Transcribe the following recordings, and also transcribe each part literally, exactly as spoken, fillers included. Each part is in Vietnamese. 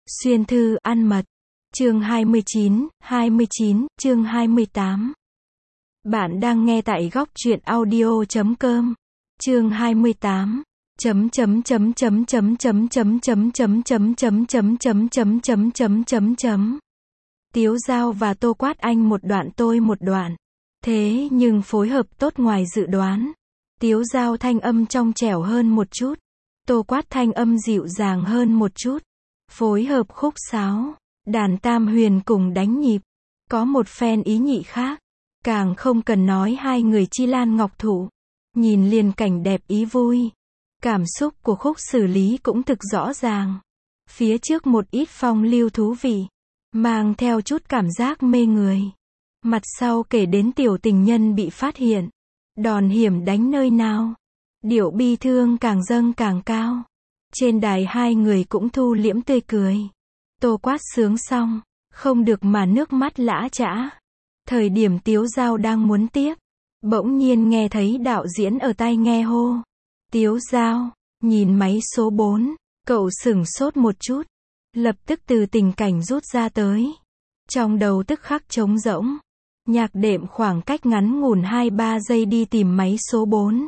Xuyên thư ăn mật. Chương hai mươi chín, hai mươi chín, chương hai mươi tám. Bạn đang nghe tại góc truyện audio chấm com. Chương hai mươi tám. Chấm chấm chấm chấm chấm chấm chấm chấm chấm chấm chấm chấm chấm chấm chấm chấm chấm chấm. Tiếu Dao và Tô Quát anh một đoạn tôi một đoạn. Thế nhưng phối hợp tốt ngoài dự đoán. Tiếu Dao thanh âm trong trẻo hơn một chút. Tô Quát thanh âm dịu dàng hơn một chút. Phối hợp khúc sáo, đàn tam huyền cùng đánh nhịp. Có một phen ý nhị khác. Càng không cần nói hai người chi lan ngọc thụ. Nhìn liền cảnh đẹp ý vui. Cảm xúc của khúc xử lý cũng thực rõ ràng. Phía trước một ít phong lưu thú vị. Mang theo chút cảm giác mê người. Mặt sau kể đến tiểu tình nhân bị phát hiện. Đòn hiểm đánh nơi nào. Điệu bi thương càng dâng càng cao. Trên đài hai người cũng thu liễm tươi cười. Tô Quát sướng xong, không được mà nước mắt lã chã. Thời điểm Tiếu Dao đang muốn tiếp, bỗng nhiên nghe thấy đạo diễn ở tai nghe hô. Tiếu Dao, nhìn máy số bốn, cậu sửng sốt một chút. Lập tức từ tình cảnh rút ra tới. Trong đầu tức khắc trống rỗng. Nhạc đệm khoảng cách ngắn ngủn hai ba giây đi tìm máy số bốn.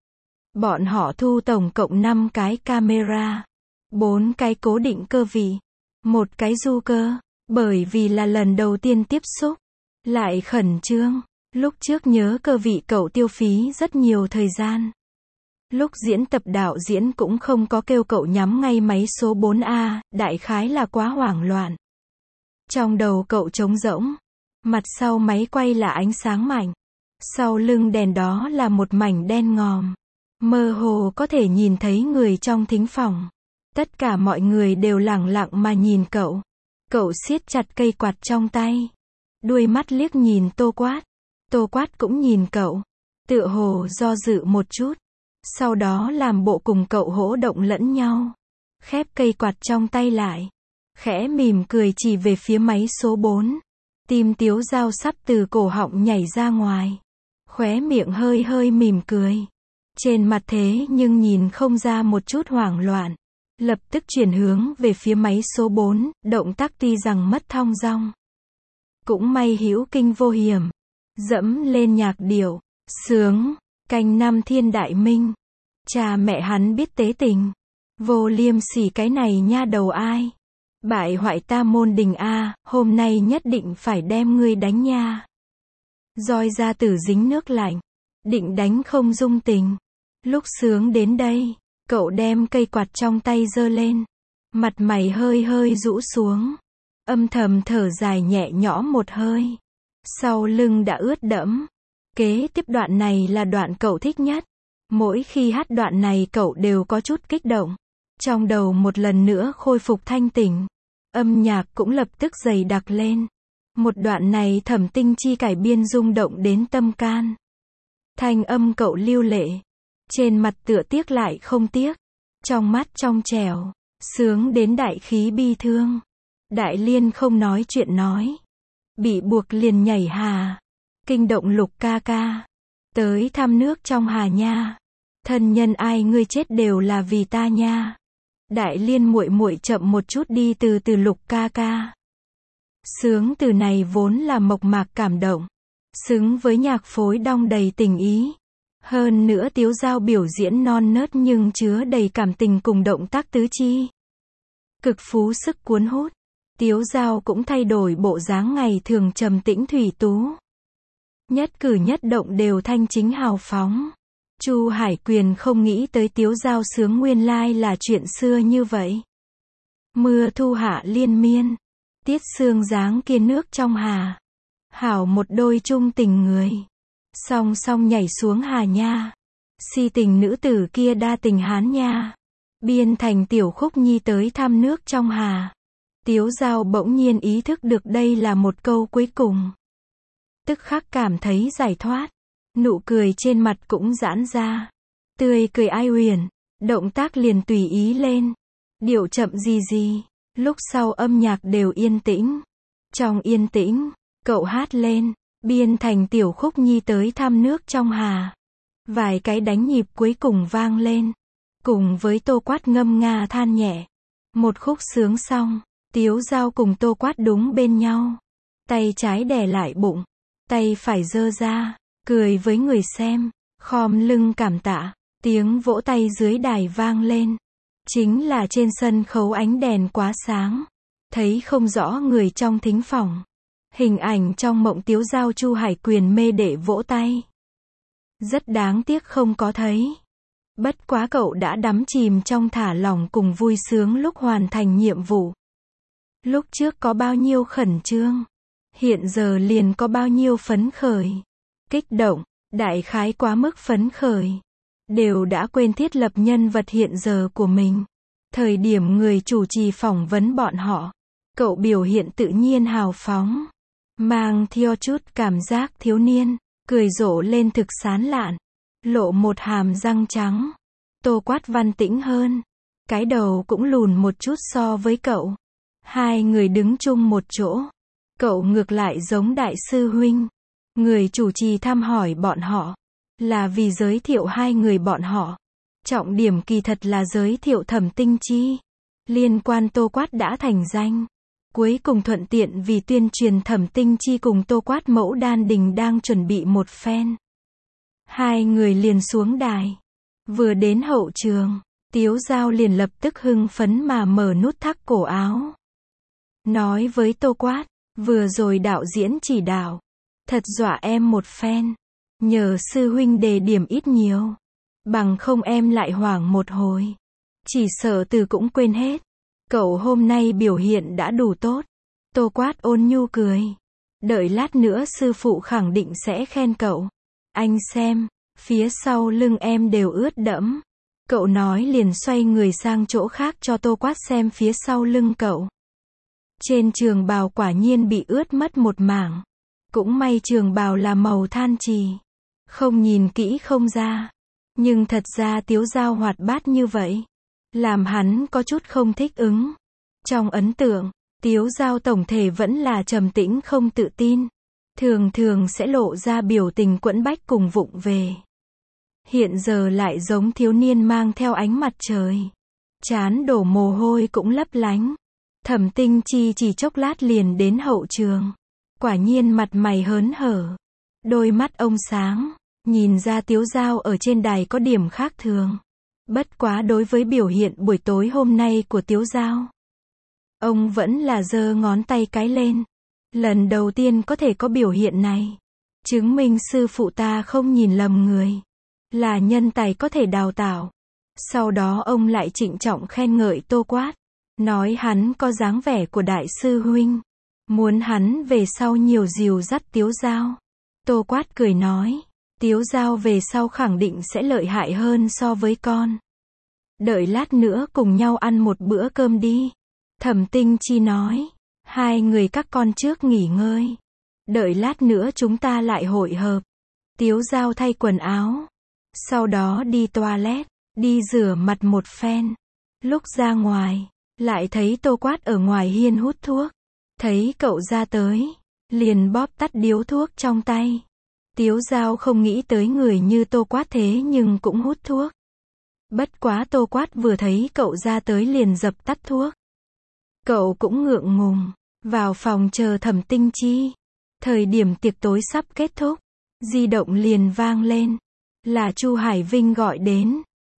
Bọn họ thu tổng cộng năm cái camera, bốn cái cố định cơ vị, một cái du cơ, bởi vì là lần đầu tiên tiếp xúc, lại khẩn trương, lúc trước nhớ cơ vị cậu tiêu phí rất nhiều thời gian. Lúc diễn tập đạo diễn cũng không có kêu cậu nhắm ngay máy số bốn A, đại khái là quá hoảng loạn. Trong đầu cậu trống rỗng, mặt sau máy quay là ánh sáng mạnh, sau lưng đèn đó là một mảnh đen ngòm. Mơ hồ có thể nhìn thấy người trong thính phòng. Tất cả mọi người đều lẳng lặng mà nhìn cậu. Cậu siết chặt cây quạt trong tay. Đuôi mắt liếc nhìn Tô Quát. Tô Quát cũng nhìn cậu. Tựa hồ do dự một chút. Sau đó làm bộ cùng cậu hỗ động lẫn nhau. Khép cây quạt trong tay lại. Khẽ mỉm cười chỉ về phía máy số bốn. Tim Tiếu Dao sắp từ cổ họng nhảy ra ngoài. Khóe miệng hơi hơi mỉm cười. Trên mặt thế nhưng nhìn không ra một chút hoảng loạn. Lập tức chuyển hướng về phía máy số bốn, động tác tuy rằng mất thong dong. Cũng may hữu kinh vô hiểm. Dẫm lên nhạc điệu, sướng, canh năm thiên đại minh. Cha mẹ hắn biết tế tình. Vô liêm sỉ cái này nha đầu ai. Bại hoại ta môn đình A, hôm nay nhất định phải đem ngươi đánh nha. Roi ra tử dính nước lạnh. Định đánh không dung tình. Lúc sướng đến đây, cậu đem cây quạt trong tay giơ lên. Mặt mày hơi hơi rũ xuống. Âm thầm thở dài nhẹ nhõm một hơi. Sau lưng đã ướt đẫm. Kế tiếp đoạn này là đoạn cậu thích nhất. Mỗi khi hát đoạn này cậu đều có chút kích động. Trong đầu một lần nữa khôi phục thanh tỉnh. Âm nhạc cũng lập tức dày đặc lên. Một đoạn này Thẩm Tinh Chi cải biên rung động đến tâm can. Thanh âm cậu lưu lệ. Trên mặt tựa tiếc lại không tiếc. Trong mắt trong trẻo. Sướng đến đại khí bi thương. Đại liên không nói chuyện nói. Bị buộc liền nhảy hà. Kinh động Lục ca ca. Tới thăm nước trong hà nha. Thân nhân ai ngươi chết đều là vì ta nha. Đại liên muội muội chậm một chút đi từ từ Lục ca ca. Sướng từ này vốn là mộc mạc cảm động. Xứng với nhạc phối đong đầy tình ý. Hơn nữa Tiếu Dao biểu diễn non nớt nhưng chứa đầy cảm tình cùng động tác tứ chi. Cực phú sức cuốn hút. Tiếu Dao cũng thay đổi bộ dáng ngày thường trầm tĩnh thủy tú. Nhất cử nhất động đều thanh chính hào phóng. Chu Hải Quyền không nghĩ tới Tiếu Dao sướng nguyên lai là chuyện xưa như vậy. Mưa thu hạ liên miên. Tiết sương dáng kia nước trong hà. Hảo một đôi chung tình người. Song song nhảy xuống hà nha. Si tình nữ tử kia đa tình hán nha. Biên thành tiểu khúc nhi tới thăm nước trong hà. Tiếu Dao bỗng nhiên ý thức được đây là một câu cuối cùng. Tức khắc cảm thấy giải thoát. Nụ cười trên mặt cũng giãn ra. Tươi cười ai huyền. Động tác liền tùy ý lên. Điệu chậm gì gì. Lúc sau âm nhạc đều yên tĩnh. Trong yên tĩnh, cậu hát lên. Biên thành tiểu khúc nhi tới thăm nước trong hà. Vài cái đánh nhịp cuối cùng vang lên. Cùng với Tô Quát ngâm nga than nhẹ. Một khúc sướng xong, Tiếu Dao cùng Tô Quát đúng bên nhau. Tay trái đè lại bụng, tay phải giơ ra, cười với người xem, khom lưng cảm tạ. Tiếng vỗ tay dưới đài vang lên. Chính là trên sân khấu ánh đèn quá sáng, thấy không rõ người trong thính phòng. Hình ảnh trong mộng Tiếu Dao Chu Hải Quyền mê để vỗ tay. Rất đáng tiếc không có thấy. Bất quá cậu đã đắm chìm trong thả lỏng cùng vui sướng lúc hoàn thành nhiệm vụ. Lúc trước có bao nhiêu khẩn trương, hiện giờ liền có bao nhiêu phấn khởi. Kích động, đại khái quá mức phấn khởi. Đều đã quên thiết lập nhân vật hiện giờ của mình. Thời điểm người chủ trì phỏng vấn bọn họ, cậu biểu hiện tự nhiên hào phóng, mang theo chút cảm giác thiếu niên, cười rộ lên thực sán lạn, lộ một hàm răng trắng. Tô Quát văn tĩnh hơn, cái đầu cũng lùn một chút so với cậu. Hai người đứng chung một chỗ, cậu ngược lại giống đại sư huynh. Người chủ trì thăm hỏi bọn họ, là vì giới thiệu hai người bọn họ. Trọng điểm kỳ thật là giới thiệu Thẩm Tinh Chi. Liên quan Tô Quát đã thành danh. Cuối cùng thuận tiện vì tuyên truyền Thẩm Tinh Chi cùng Tô Quát mẫu đan đình đang chuẩn bị một phen. Hai người liền xuống đài. Vừa đến hậu trường, Tiếu Dao liền lập tức hưng phấn mà mở nút thắt cổ áo. Nói với Tô Quát, vừa rồi đạo diễn chỉ đạo, thật dọa em một phen. Nhờ sư huynh đề điểm ít nhiều, bằng không em lại hoảng một hồi. Chỉ sợ từ cũng quên hết. Cậu hôm nay biểu hiện đã đủ tốt. Tô Quát ôn nhu cười. Đợi lát nữa sư phụ khẳng định sẽ khen cậu. Anh xem, phía sau lưng em đều ướt đẫm. Cậu nói liền xoay người sang chỗ khác cho Tô Quát xem phía sau lưng cậu. Trên trường bào quả nhiên bị ướt mất một mảng. Cũng may trường bào là màu than trì, không nhìn kỹ không ra. Nhưng thật ra Tiếu Dao hoạt bát như vậy, làm hắn có chút không thích ứng. Trong ấn tượng, Tiếu Dao tổng thể vẫn là trầm tĩnh không tự tin. Thường thường sẽ lộ ra biểu tình quẫn bách cùng vụng về. Hiện giờ lại giống thiếu niên mang theo ánh mặt trời. Trán đổ mồ hôi cũng lấp lánh. Thẩm Tinh Chi chỉ chốc lát liền đến hậu trường. Quả nhiên mặt mày hớn hở. Đôi mắt ông sáng. Nhìn ra Tiếu Dao ở trên đài có điểm khác thường. Bất quá đối với biểu hiện buổi tối hôm nay của Tiếu Dao, ông vẫn là giơ ngón tay cái lên. Lần đầu tiên có thể có biểu hiện này. Chứng minh sư phụ ta không nhìn lầm người. Là nhân tài có thể đào tạo. Sau đó ông lại trịnh trọng khen ngợi Tô Quát. Nói hắn có dáng vẻ của đại sư huynh. Muốn hắn về sau nhiều dìu dắt Tiếu Dao. Tô Quát cười nói. Tiếu Dao về sau khẳng định sẽ lợi hại hơn so với con. Đợi lát nữa cùng nhau ăn một bữa cơm đi. Thẩm Tinh Chi nói. Hai người các con trước nghỉ ngơi. Đợi lát nữa chúng ta lại hội hợp. Tiếu Dao thay quần áo. Sau đó đi toilet. Đi rửa mặt một phen. Lúc ra ngoài, lại thấy Tô Quát ở ngoài hiên hút thuốc. Thấy cậu ra tới, liền bóp tắt điếu thuốc trong tay. Tiếu Dao không nghĩ tới người như Tô Quát thế nhưng cũng hút thuốc. Bất quá Tô Quát vừa thấy cậu ra tới liền dập tắt thuốc. Cậu cũng ngượng ngùng, vào phòng chờ Thẩm Tinh Chi. Thời điểm tiệc tối sắp kết thúc, di động liền vang lên. Là Chu Hải Vinh gọi đến.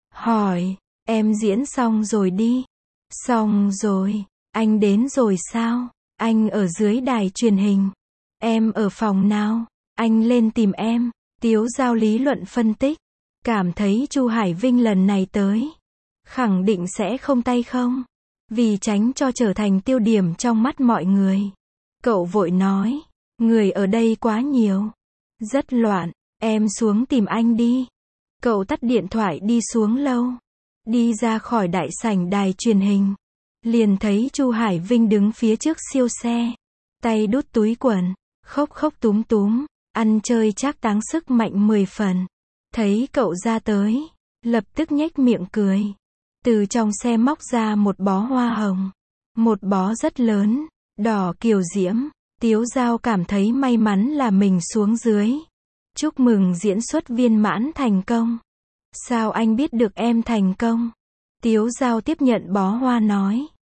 Hỏi, em diễn xong rồi đi. Xong rồi, anh đến rồi sao? Anh ở dưới đài truyền hình. Em ở phòng nào? Anh lên tìm em. Tiếu Dao lý luận phân tích. Cảm thấy Chu Hải Vinh lần này tới, khẳng định sẽ không tay không. Vì tránh cho trở thành tiêu điểm trong mắt mọi người. Cậu vội nói. Người ở đây quá nhiều. Rất loạn. Em xuống tìm anh đi. Cậu tắt điện thoại đi xuống lâu. Đi ra khỏi đại sảnh đài truyền hình. Liền thấy Chu Hải Vinh đứng phía trước siêu xe. Tay đút túi quần. Khóc khóc túm túm. Ăn chơi trác táng sức mạnh mười phần. Thấy cậu ra tới. Lập tức nhếch miệng cười. Từ trong xe móc ra một bó hoa hồng. Một bó rất lớn. Đỏ kiều diễm. Tiếu Dao cảm thấy may mắn là mình xuống dưới. Chúc mừng diễn xuất viên mãn thành công. Sao anh biết được em thành công? Tiếu Dao tiếp nhận bó hoa nói.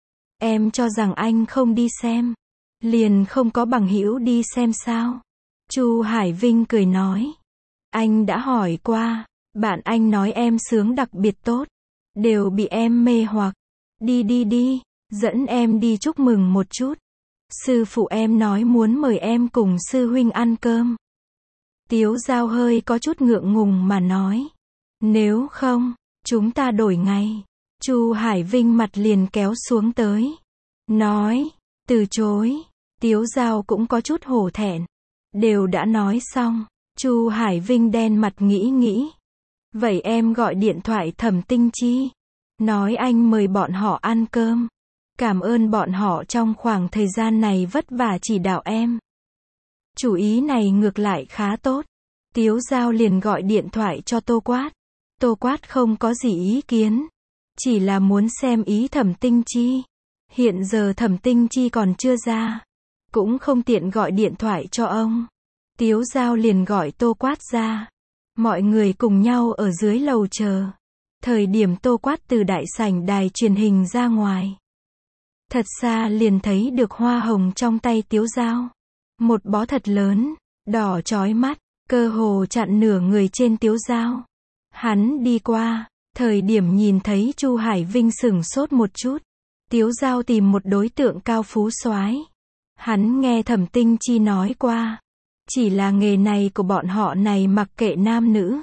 Em cho rằng anh không đi xem, liền không có bằng hữu đi xem sao? Chu Hải Vinh cười nói. Anh đã hỏi qua, bạn anh nói em sướng đặc biệt tốt, đều bị em mê hoặc. Đi đi đi, dẫn em đi chúc mừng một chút. Sư phụ em nói muốn mời em cùng sư huynh ăn cơm. Tiếu Dao hơi có chút ngượng ngùng mà nói. Nếu không, chúng ta đổi ngày. Chu Hải Vinh mặt liền kéo xuống tới. Nói, từ chối. Tiếu Dao cũng có chút hổ thẹn. Đều đã nói xong. Chu Hải Vinh đen mặt nghĩ nghĩ. Vậy em gọi điện thoại Thẩm Tinh Chi. Nói anh mời bọn họ ăn cơm. Cảm ơn bọn họ trong khoảng thời gian này vất vả chỉ đạo em. Chủ ý này ngược lại khá tốt. Tiếu Dao liền gọi điện thoại cho Tô Quát. Tô Quát không có gì ý kiến. Chỉ là muốn xem ý Thẩm Tinh Chi. Hiện giờ Thẩm Tinh Chi còn chưa ra. Cũng không tiện gọi điện thoại cho ông. Tiếu Dao liền gọi Tô Quát ra. Mọi người cùng nhau ở dưới lầu chờ. Thời điểm Tô Quát từ đại sảnh đài truyền hình ra ngoài. Thật xa liền thấy được hoa hồng trong tay Tiếu Dao. Một bó thật lớn, đỏ chói mắt, cơ hồ chặn nửa người trên Tiếu Dao. Hắn đi qua, thời điểm nhìn thấy Chu Hải Vinh sửng sốt một chút. Tiếu Dao tìm một đối tượng cao phú soái. Hắn nghe Thẩm Tinh Chi nói qua. Chỉ là nghề này của bọn họ này mặc kệ nam nữ.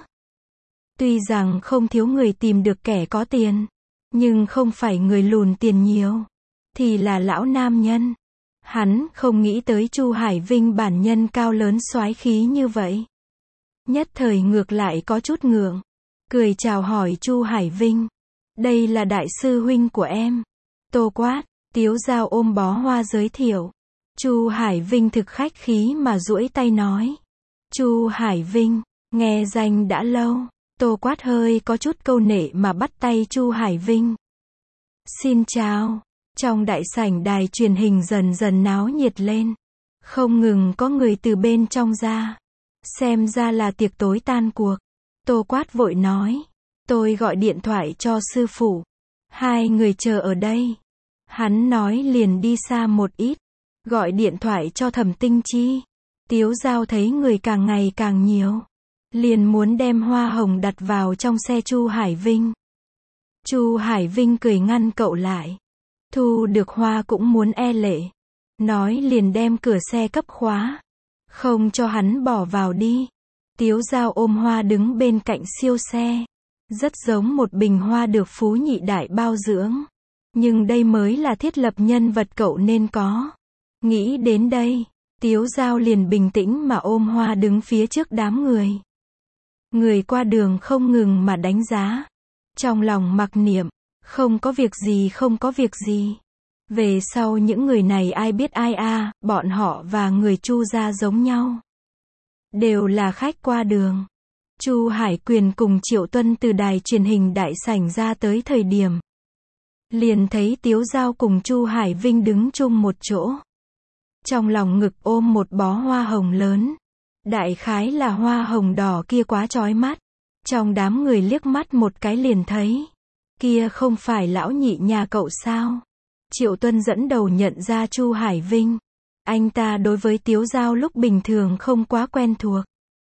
Tuy rằng không thiếu người tìm được kẻ có tiền. Nhưng không phải người lùn tiền nhiều. Thì là lão nam nhân. Hắn không nghĩ tới Chu Hải Vinh bản nhân cao lớn soái khí như vậy. Nhất thời ngược lại có chút ngượng. Cười chào hỏi Chu Hải Vinh. Đây là đại sư huynh của em. Tô Quát, Tiếu Dao ôm bó hoa giới thiệu. Chu Hải Vinh thực khách khí mà duỗi tay nói. Chu Hải Vinh, nghe danh đã lâu. Tô Quát hơi có chút câu nệ mà bắt tay Chu Hải Vinh. Xin chào. Trong đại sảnh đài truyền hình dần dần náo nhiệt lên. Không ngừng có người từ bên trong ra. Xem ra là tiệc tối tan cuộc. Tô Quát vội nói. Tôi gọi điện thoại cho sư phụ. Hai người chờ ở đây. Hắn nói liền đi xa một ít. Gọi điện thoại cho Thẩm Tinh Chi. Tiếu Dao thấy người càng ngày càng nhiều. Liền muốn đem hoa hồng đặt vào trong xe Chu Hải Vinh. Chu Hải Vinh cười ngăn cậu lại. Thu được hoa cũng muốn e lệ. Nói liền đem cửa xe cấp khóa. Không cho hắn bỏ vào đi. Tiếu Dao ôm hoa đứng bên cạnh siêu xe. Rất giống một bình hoa được phú nhị đại bao dưỡng. Nhưng đây mới là thiết lập nhân vật cậu nên có. Nghĩ đến đây, Tiếu Dao liền bình tĩnh mà ôm hoa đứng phía trước đám người. Người qua đường không ngừng mà đánh giá. Trong lòng mặc niệm, không có việc gì không có việc gì. Về sau những người này ai biết ai a, à, bọn họ và người Chu gia giống nhau. Đều là khách qua đường. Chu Hải Quyền cùng Triệu Tuân từ đài truyền hình đại sảnh ra tới thời điểm. Liền thấy Tiếu Dao cùng Chu Hải Vinh đứng chung một chỗ. Trong lòng ngực ôm một bó hoa hồng lớn. Đại khái là hoa hồng đỏ kia quá chói mắt. Trong đám người liếc mắt một cái liền thấy. Kia không phải lão nhị nhà cậu sao? Triệu Tuân dẫn đầu nhận ra Chu Hải Vinh. Anh ta đối với Tiếu Dao lúc bình thường không quá quen thuộc.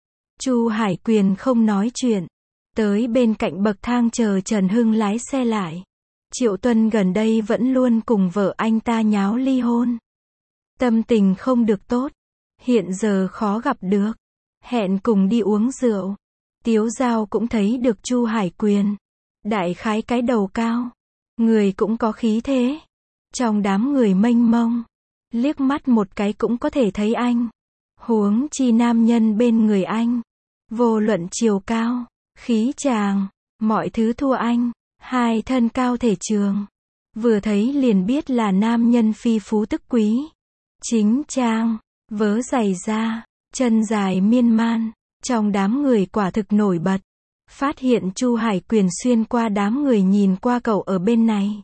Chu Hải Quyền không nói chuyện. Tới bên cạnh bậc thang chờ Trần Hưng lái xe lại. Triệu Tuân gần đây vẫn luôn cùng vợ anh ta nháo ly hôn. Tâm tình không được tốt. Hiện giờ khó gặp được. Hẹn cùng đi uống rượu. Tiếu Dao cũng thấy được Chu Hải Quyền. Đại khái cái đầu cao. Người cũng có khí thế. Trong đám người mênh mông. Liếc mắt một cái cũng có thể thấy anh. Huống chi nam nhân bên người anh. Vô luận chiều cao, khí chàng, mọi thứ thua anh. Hai thân cao thể trường. Vừa thấy liền biết là nam nhân phi phú tức quý. Chính trang, vớ giày da, chân dài miên man. Trong đám người quả thực nổi bật. Phát hiện Chu Hải Quyền xuyên qua đám người nhìn qua cậu ở bên này.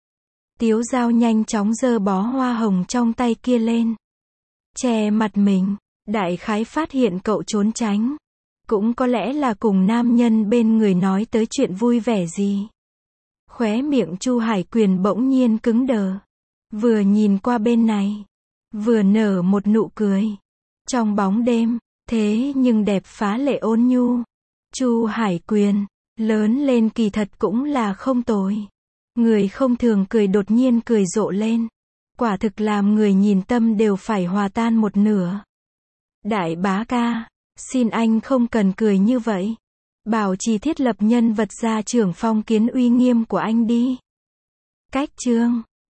Tiếu Dao nhanh chóng giơ bó hoa hồng trong tay kia lên. Che mặt mình. Đại khái phát hiện cậu trốn tránh. Cũng có lẽ là cùng nam nhân bên người nói tới chuyện vui vẻ gì. Khóe miệng Chu Hải Quyền bỗng nhiên cứng đờ. vừa nhìn qua bên này, vừa nở một nụ cười. Trong bóng đêm, thế nhưng đẹp phá lệ ôn nhu. Chu Hải Quyền, lớn lên kỳ thật cũng là không tồi. Người không thường cười đột nhiên cười rộ lên. Quả thực làm người nhìn tâm đều phải hòa tan một nửa. Đại bá ca, xin anh không cần cười như vậy. Bảo trì thiết lập nhân vật gia trưởng phong kiến uy nghiêm của anh đi. Cách chương